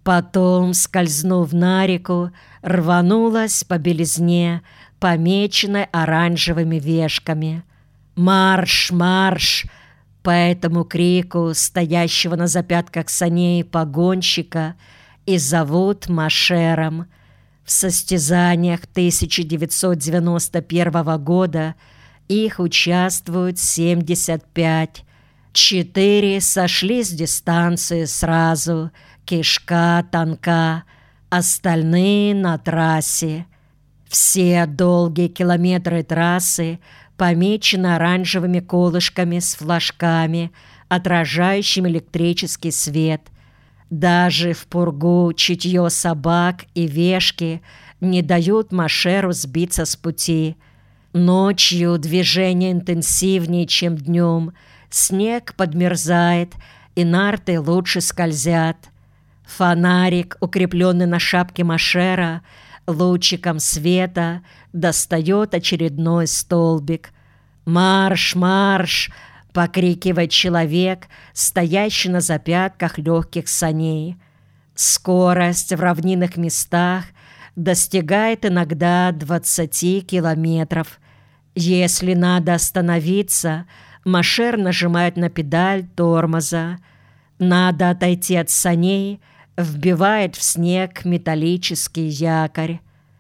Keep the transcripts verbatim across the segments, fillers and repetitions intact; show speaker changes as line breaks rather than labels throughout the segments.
Потом, скользнув на реку, рванулась по белизне, помеченной оранжевыми вешками. «Марш! Марш!» По этому крику стоящего на запятках саней погонщика и зовут маршером. В состязаниях тысяча девятьсот девяносто первого года их участвуют семьдесят пять. Четыре сошли с дистанции сразу, кишка тонка, остальные на трассе. Все долгие километры трассы помечены оранжевыми колышками с флажками, отражающими электрический свет. Даже в пургу чутье собак и вешки не дают маршеру сбиться с пути. Ночью движение интенсивнее, чем днем. Снег подмерзает, и нарты лучше скользят. Фонарик, укрепленный на шапке маршера, лучиком света достает очередной столбик. «Марш! Марш!» — покрикивает человек, стоящий на запятках легких саней. Скорость в равнинных местах достигает иногда двадцати километров. Если надо остановиться, маршер нажимает на педаль тормоза. Надо отойти от саней, вбивает в снег металлический якорь.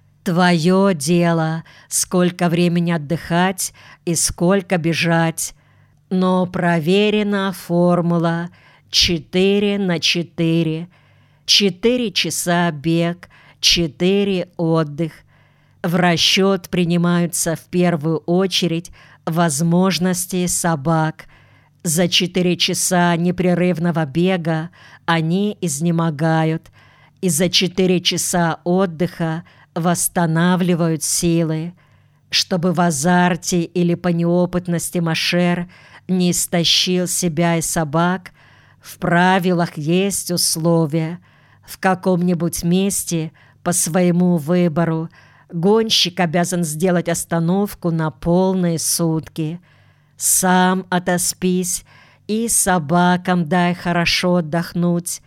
Твое дело, сколько времени отдыхать и сколько бежать. Но проверена формула четыре на четыре. четыре часа бег, четыре отдых. В расчет принимаются в первую очередь возможности собак. За четыре часа непрерывного бега они изнемогают, и за четыре часа отдыха восстанавливают силы. Чтобы в азарте или по неопытности маршер не истощил себя и собак, в правилах есть условия. В каком-нибудь месте по своему выбору гонщик обязан сделать остановку на полные сутки. Сам отоспись и собакам дай хорошо отдохнуть.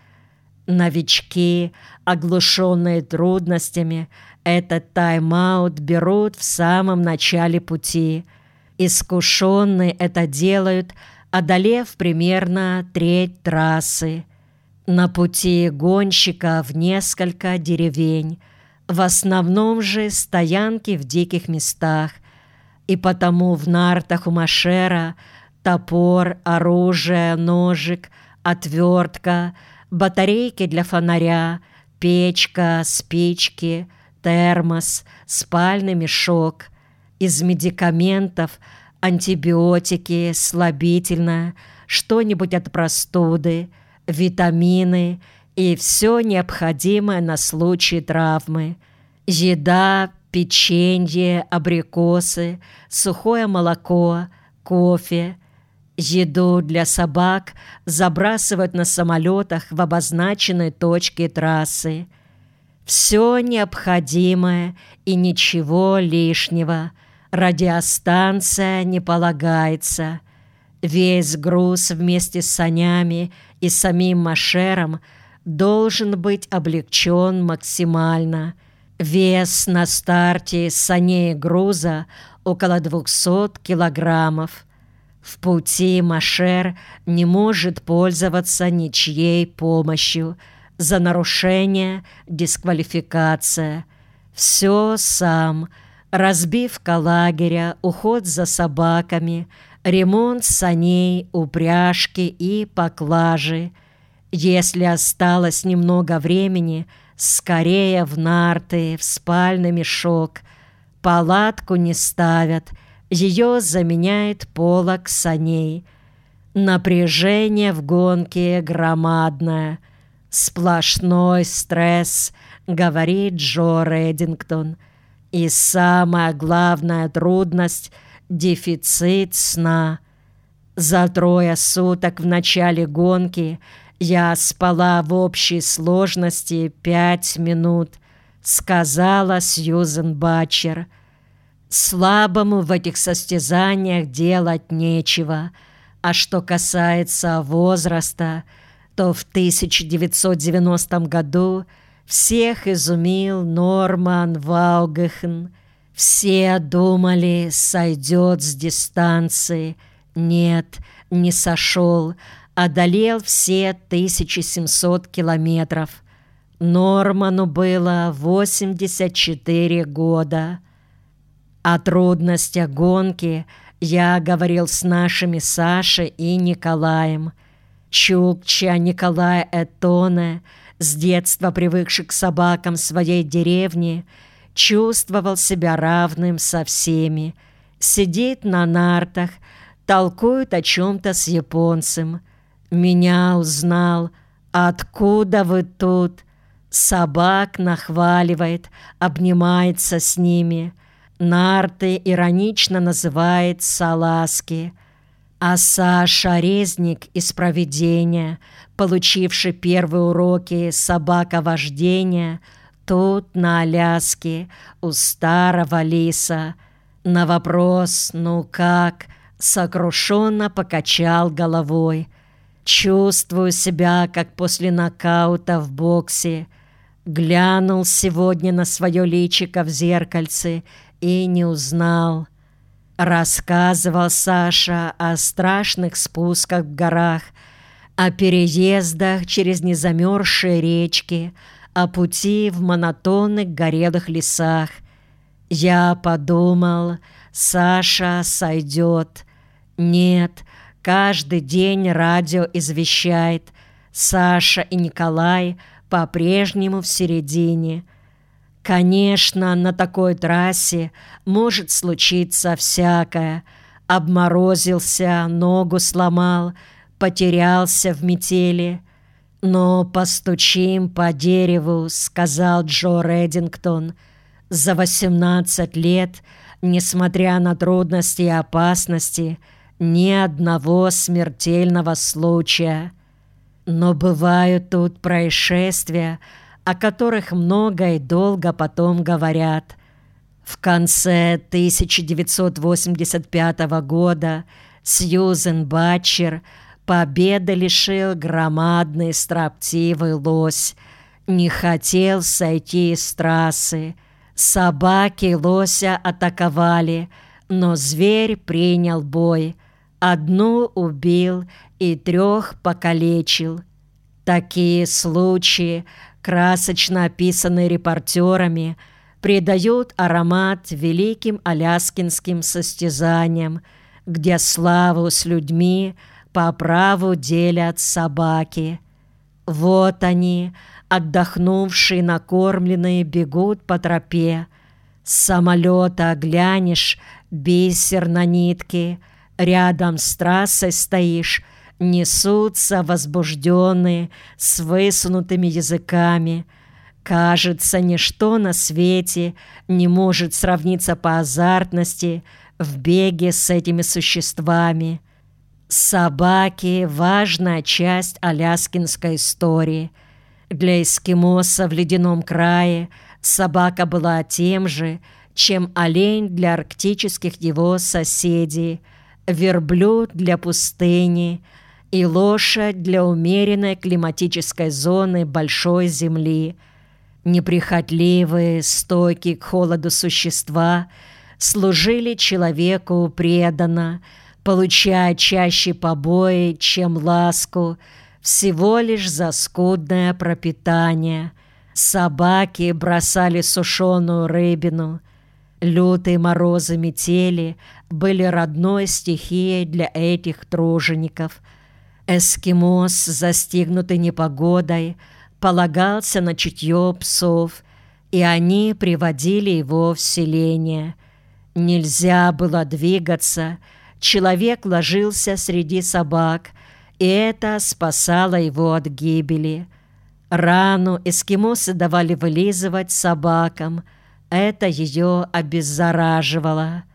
Новички, оглушенные трудностями, этот тайм-аут берут в самом начале пути. Искушенные это делают, одолев примерно треть трассы. На пути гонщика в несколько деревень, в основном же стоянки в диких местах. И потому в нартах у маршера топор, оружие, ножик, отвертка, батарейки для фонаря, печка, спички, термос, спальный мешок. Из медикаментов антибиотики, слабительное, что-нибудь от простуды, витамины и все необходимое на случай травмы. Еда, печенье, абрикосы, сухое молоко, кофе. Еду для собак забрасывают на самолетах в обозначенные точки трассы. Все необходимое и ничего лишнего. Радиостанция не полагается. Весь груз вместе с санями и самим маршером должен быть облегчен максимально. Вес на старте саней и груза около двухсот килограммов. В пути маршер не может пользоваться ничьей помощью. За нарушение дисквалификация. Все сам. Разбивка лагеря, уход за собаками, ремонт саней, упряжки и поклажи. Если осталось немного времени, скорее в нарты, в спальный мешок. Палатку не ставят, ее заменяет полог саней. Напряжение в гонке громадное. Сплошной стресс, говорит Джо Реддингтон. И самая главная трудность – дефицит сна. За трое суток в начале гонки я спала в общей сложности пять минут, сказала Сьюзен Батчер. Слабому в этих состязаниях делать нечего. А что касается возраста, то в тысяча девятьсот девяностом году всех изумил Норман Ваугахен. Все думали, сойдет с дистанции. Нет, не сошел, одолел все тысяча семьсот километров. Норману было восемьдесят четыре года. О трудностях гонки я говорил с нашими Сашей и Николаем. Чукча Николай Этоне, с детства привыкший к собакам своей деревни, чувствовал себя равным со всеми. Сидит на нартах, толкует о чем-то с японцем. Меня узнал. «Откуда вы тут?» Собак нахваливает, обнимается с ними. Нарты иронично называет салазки. А Саша Резник из «Провидения», получивший первые уроки собаковождения, тут, на Аляске, у старого лиса. На вопрос «ну как?» сокрушенно покачал головой. «Чувствую себя, как после нокаута в боксе. Глянул сегодня на свое личико в зеркальце и не узнал». Рассказывал Саша о страшных спусках в горах, о переездах через незамерзшие речки, о пути в монотонных горелых лесах. Я подумал, Саша сойдет. Нет, каждый день радио извещает, Саша и Николай по-прежнему в середине. Конечно, на такой трассе может случиться всякое. Обморозился, ногу сломал, потерялся в метели. «Но постучим по дереву», — сказал Джо Редингтон. «За восемнадцать лет, несмотря на трудности и опасности, ни одного смертельного случая. Но бывают тут происшествия, о которых много и долго потом говорят. В конце тысяча девятьсот восемьдесят пятого года Сьюзен Батчер победы лишил громадный строптивый лось. Не хотел сойти с трассы. Собаки лося атаковали, но зверь принял бой. Одну убил и трех покалечил. Такие случаи, красочно описанные репортерами, придают аромат великим аляскинским состязаниям, где славу с людьми по праву делят собаки. Вот они, отдохнувшие, накормленные, бегут по тропе. С самолета глянешь, бисер на нитке, рядом с трассой стоишь, несутся возбужденные, с высунутыми языками. Кажется, ничто на свете не может сравниться по азартности в беге с этими существами. Собаки – важная часть аляскинской истории. Для эскимоса в ледяном крае собака была тем же, чем олень для арктических его соседей, верблюд для пустыни и лошадь для умеренной климатической зоны большой земли. Неприхотливые, стойкие к холоду существа служили человеку преданно, получая чаще побои, чем ласку, всего лишь за скудное пропитание. Собаки бросали сушеную рыбину. Лютые морозы метели были родной стихией для этих тружеников. Эскимос, застигнутый непогодой, полагался на чутье псов, и они приводили его в селение. Нельзя было двигаться, человек ложился среди собак, и это спасало его от гибели. Рану эскимосы давали вылизывать собакам, это ее обеззараживало.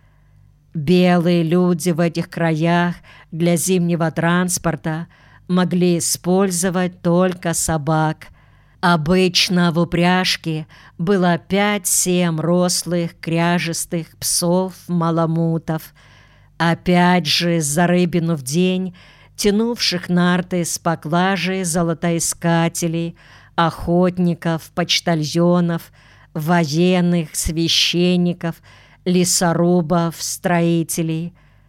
Белые люди в этих краях для зимнего транспорта могли использовать только собак. Обычно в упряжке было пять-семь рослых кряжестых псов-маламутов. Опять же, за рыбину в день тянувших нарты с поклажей золотоискателей, охотников, почтальонов, военных, священников, лесорубов, строителей —